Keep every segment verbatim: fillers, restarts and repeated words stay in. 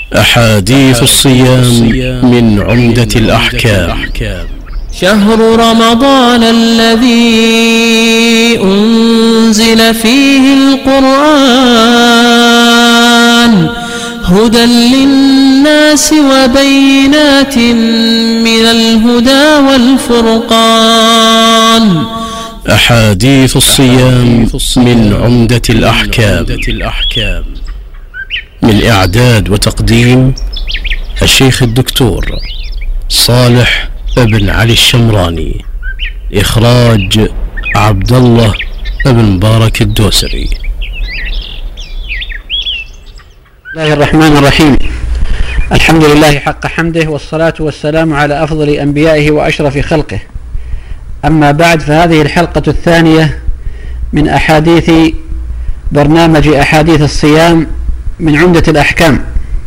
أحاديث الصيام من عمدة الأحكام. شهر رمضان الذي أنزل فيه القرآن هدى للناس وبينات من الهدى والفرقان. أحاديث الصيام من عمدة الأحكام. من إعداد وتقديم الشيخ الدكتور صالح ابن علي الشمراني. إخراج عبد الله ابن مبارك الدوسري. بسم الله الرحمن الرحيم. الحمد لله حق حمده، والصلاة والسلام على أفضل أنبيائه وأشرف خلقه. أما بعد، فهذه الحلقة الثانية من أحاديث برنامج أحاديث الصيام من عمدة الأحكام،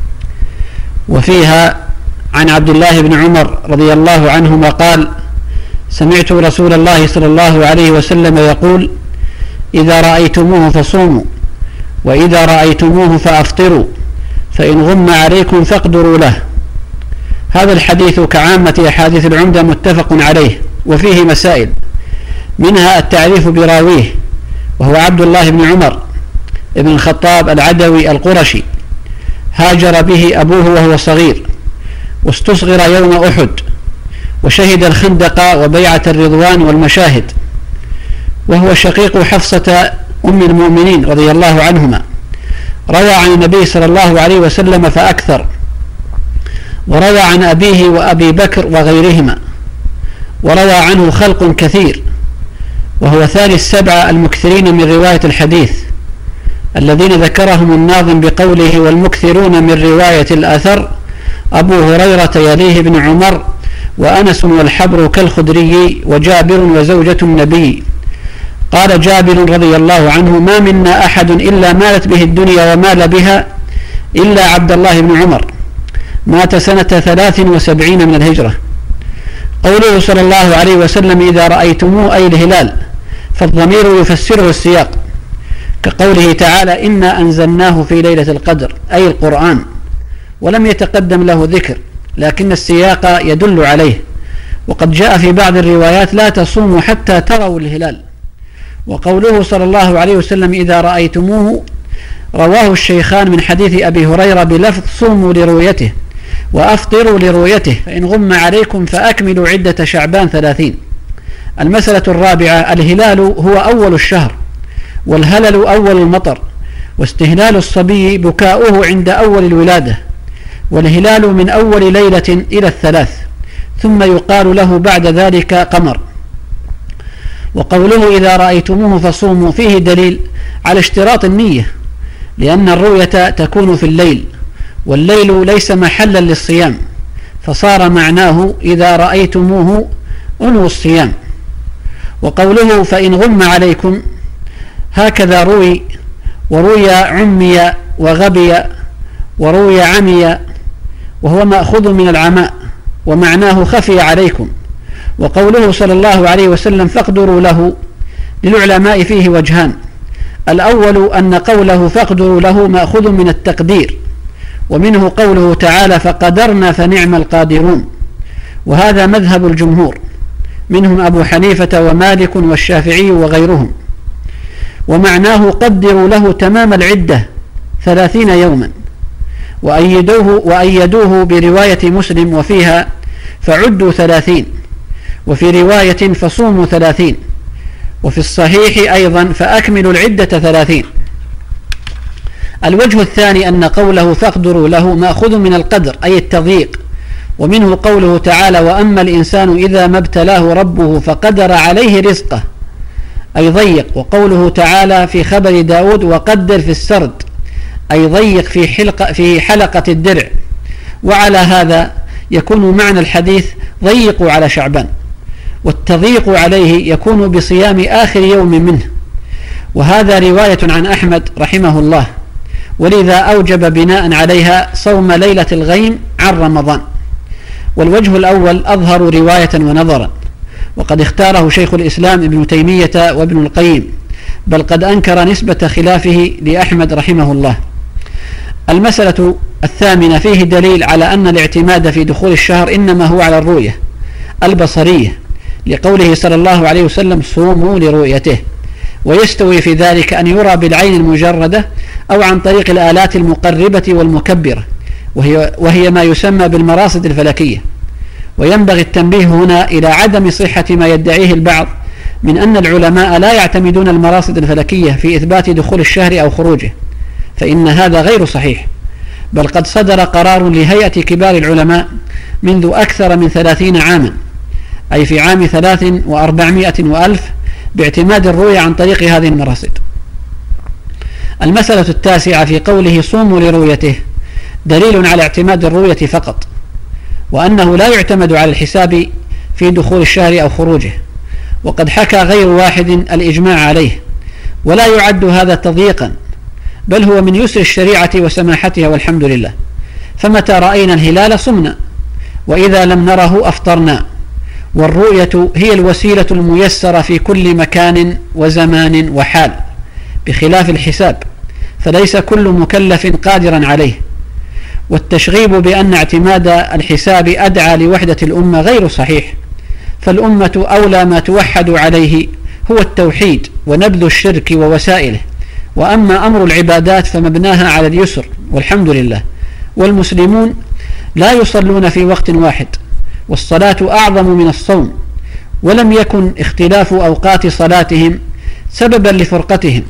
وفيها عن عبد الله بن عمر رضي الله عنهما قال: سمعت رسول الله صلى الله عليه وسلم يقول: إذا رأيتموه فصوموا، وإذا رأيتموه فأفطروا، فإن غم عليكم فاقدروا له. هذا الحديث كعامة أحاديث العمدة متفق عليه، وفيه مسائل، منها التعريف براويه، وهو عبد الله بن عمر ابن الخطاب العدوي القرشي، هاجر به أبوه وهو صغير، واستصغر يوم أحد، وشهد الخندق وبيعة الرضوان والمشاهد، وهو شقيق حفصة أم المؤمنين رضي الله عنهما. روى عن النبي صلى الله عليه وسلم فأكثر، وروى عن أبيه وأبي بكر وغيرهما، وروى عنه خلق كثير، وهو ثاني السبعة المكثرين من رواية الحديث، الذين ذكرهم الناظم بقوله: والمكثرون من رواية الأثر أبو هريرة يليه ابن عمر وأنس والحبر كالخدري وجابر وزوجة النبي. قال جابر رضي الله عنه: ما منا أحد إلا مالت به الدنيا ومال بها إلا عبد الله بن عمر، مات سنة ثلاث وسبعين من الهجرة. قوله صلى الله عليه وسلم: إذا رأيتموه أي الهلال، فالضمير يفسره السياق، كقوله تعالى: إنا أنزلناه في ليلة القدر، أي القرآن، ولم يتقدم له ذكر، لكن السياق يدل عليه. وقد جاء في بعض الروايات: لا تصوموا حتى تروا الهلال. وقوله صلى الله عليه وسلم: إذا رأيتموه، رواه الشيخان من حديث أبي هريرة بلفظ: صوموا لرؤيته وأفطروا لرؤيته، فإن غم عليكم فأكملوا عدة شعبان ثلاثين. المسألة الرابعة: الهلال هو أول الشهر، والهلل أول المطر، واستهلال الصبي بكاؤه عند أول الولادة، والهلال من أول ليلة إلى الثلاث، ثم يقال له بعد ذلك قمر. وقوله: إذا رأيتموه فصوموا، فيه دليل على اشتراط النية، لأن الرؤية تكون في الليل، والليل ليس محلا للصيام، فصار معناه إذا رأيتموه أنووا الصيام. وقوله: فإن غم عليكم، هكذا روي، وروي عمي وغبي، وروي عمي، وهو مأخوذ من العماء، ومعناه خفي عليكم. وقوله صلى الله عليه وسلم: فاقدروا له، للعلماء فيه وجهان: الأول أن قوله فاقدروا له مأخوذ من التقدير، ومنه قوله تعالى: فقدرنا فنعم القادرون، وهذا مذهب الجمهور، منهم أبو حنيفة ومالك والشافعي وغيرهم. ومعناه قدروا له تمام العدة ثلاثين يوما. وأيدوه, وأيدوه برواية مسلم وفيها: فعدوا ثلاثين، وفي رواية: فصوموا ثلاثين، وفي الصحيح أيضا: فأكملوا العدة ثلاثين. الوجه الثاني أن قوله فاقدروا له مأخوذ من القدر، أي التضييق، ومنه قوله تعالى: وأما الإنسان إذا ما ابتلاه ربه فقدر عليه رزقه، أي ضيق. وقوله تعالى في خبر داود: وقدر في السرد، أي ضيق في حلقة, في حلقة الدرع. وعلى هذا يكون معنى الحديث: ضيقوا على شعبان، والتضييق عليه يكون بصيام آخر يوم منه. وهذا رواية عن أحمد رحمه الله، ولذا أوجب بناء عليها صوم ليلة الغيم عن رمضان. والوجه الأول أظهر رواية ونظرا، وقد اختاره شيخ الإسلام ابن تيمية وابن القيم، بل قد أنكر نسبة خلافه لأحمد رحمه الله. المسألة الثامنة فيه دليل على أن الاعتماد في دخول الشهر إنما هو على الرؤية البصرية، لقوله صلى الله عليه وسلم صوموا لرؤيته، ويستوي في ذلك أن يرى بالعين المجردة أو عن طريق الآلات المقربة والمكبرة، وهي, وهي ما يسمى بالمراصد الفلكية. وينبغي التنبيه هنا إلى عدم صحة ما يدعيه البعض من أن العلماء لا يعتمدون المراصد الفلكية في إثبات دخول الشهر أو خروجه، فإن هذا غير صحيح، بل قد صدر قرار لهيئة كبار العلماء منذ أكثر من ثلاثين عاما، أي في عام ثلاث وأربعمائة وألف، باعتماد الرؤية عن طريق هذه المراصد. المسألة التاسعة في قوله صوموا لرؤيته دليل على اعتماد الرؤية فقط، وأنه لا يعتمد على الحساب في دخول الشهر أو خروجه، وقد حكى غير واحد الإجماع عليه، ولا يعد هذا تضييقا، بل هو من يسر الشريعة وسماحتها، والحمد لله. فمتى رأينا الهلال صمنا، وإذا لم نره أفطرنا، والرؤية هي الوسيلة الميسرة في كل مكان وزمان وحال، بخلاف الحساب فليس كل مكلف قادرا عليه. والتشغيب بأن اعتماد الحساب أدعى لوحدة الأمة غير صحيح، فالأمة أولى ما توحد عليه هو التوحيد ونبذ الشرك ووسائله، وأما أمر العبادات فمبناها على اليسر، والحمد لله. والمسلمون لا يصلون في وقت واحد، والصلاة أعظم من الصوم، ولم يكن اختلاف أوقات صلاتهم سببا لفرقتهم.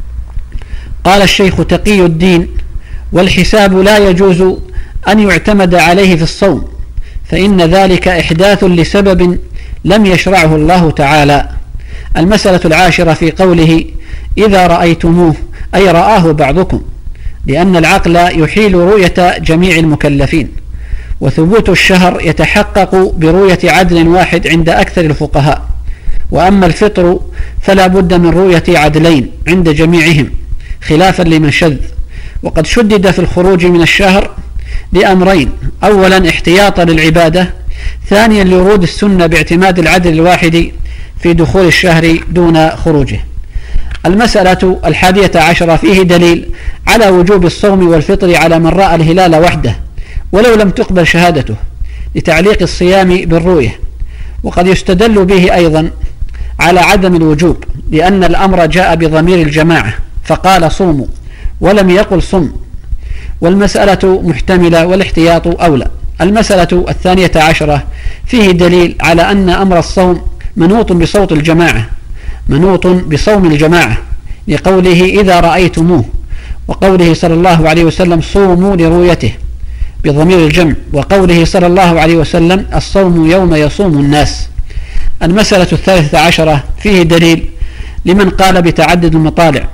قال الشيخ تقي الدين: والحساب لا يجوز أن يعتمد عليه في الصوم، فإن ذلك إحداث لسبب لم يشرعه الله تعالى. المسألة العاشرة في قوله إذا رأيتموه، أي رآه بعضكم، لأن العقل يحيل رؤية جميع المكلفين، وثبوت الشهر يتحقق برؤية عدل واحد عند أكثر الفقهاء، وأما الفطر فلا بد من رؤية عدلين عند جميعهم، خلافا لمن شذ. وقد شدد في الخروج من الشهر لأمرين: أولا احتياطا للعبادة، ثانيا لورود السنة باعتماد العدل الواحد في دخول الشهر دون خروجه. المسألة الحادية عشرة فيه دليل على وجوب الصوم والفطر على من رأى الهلال وحده ولو لم تقبل شهادته، لتعليق الصيام بالرؤية. وقد يستدل به أيضا على عدم الوجوب، لأن الأمر جاء بضمير الجماعة فقال صوموا ولم يقل صم، والمسألة محتملة والاحتياط أولى. المسألة الثانية عشرة فيه دليل على أن أمر الصوم منوط بصوت الجماعة، منوط بصوم الجماعة، لقوله إذا رأيتموه، وقوله صلى الله عليه وسلم صوموا لرؤيته بضمير الجمع، وقوله صلى الله عليه وسلم الصوم يوم يصوم الناس. المسألة الثالثة عشرة فيه دليل لمن قال بتعدد المطالع،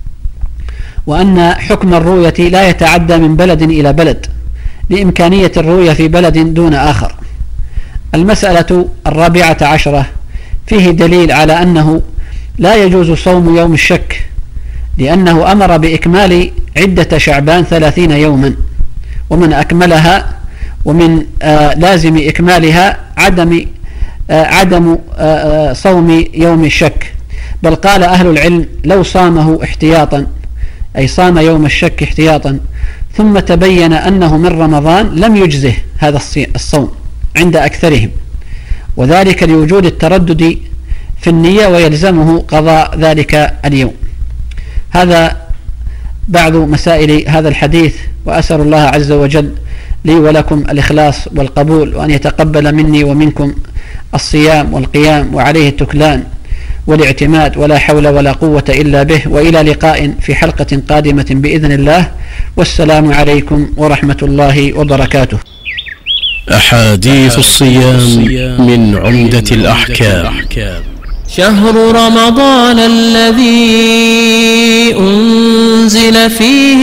وأن حكم الرؤية لا يتعدى من بلد إلى بلد، لإمكانية الرؤية في بلد دون آخر. المسألة الرابعة عشرة فيه دليل على أنه لا يجوز صوم يوم الشك، لأنه أمر بإكمال عدة شعبان ثلاثين يوما، ومن أكملها ومن آه لازم إكمالها عدم آه عدم آه صوم يوم الشك. بل قال أهل العلم لو صامه احتياطا، أي صام يوم الشك احتياطا، ثم تبين أنه من رمضان، لم يجزه هذا الصوم عند أكثرهم، وذلك لوجود التردد في النية، ويلزمه قضاء ذلك اليوم. هذا بعض مسائل هذا الحديث، وأسأل الله عز وجل لي ولكم الإخلاص والقبول، وأن يتقبل مني ومنكم الصيام والقيام وعليه التكلان والاعتماد، ولا حول ولا قوة إلا به. وإلى لقاء في حلقة قادمة بإذن الله، والسلام عليكم ورحمة الله وبركاته. أحاديث الصيام من عمدة الأحكام. شهر رمضان الذي أنزل فيه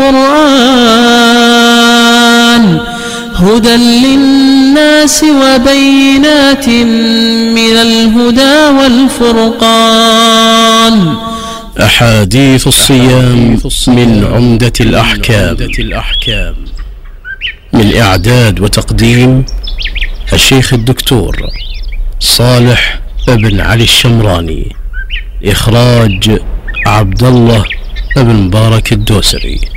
القرآن هدى للناس وبينات من الهدى والفرقان. أحاديث الصيام من عمدة الأحكام، من إعداد وتقديم الشيخ الدكتور صالح ابن علي الشمراني، إخراج عبد الله ابن مبارك الدوسري.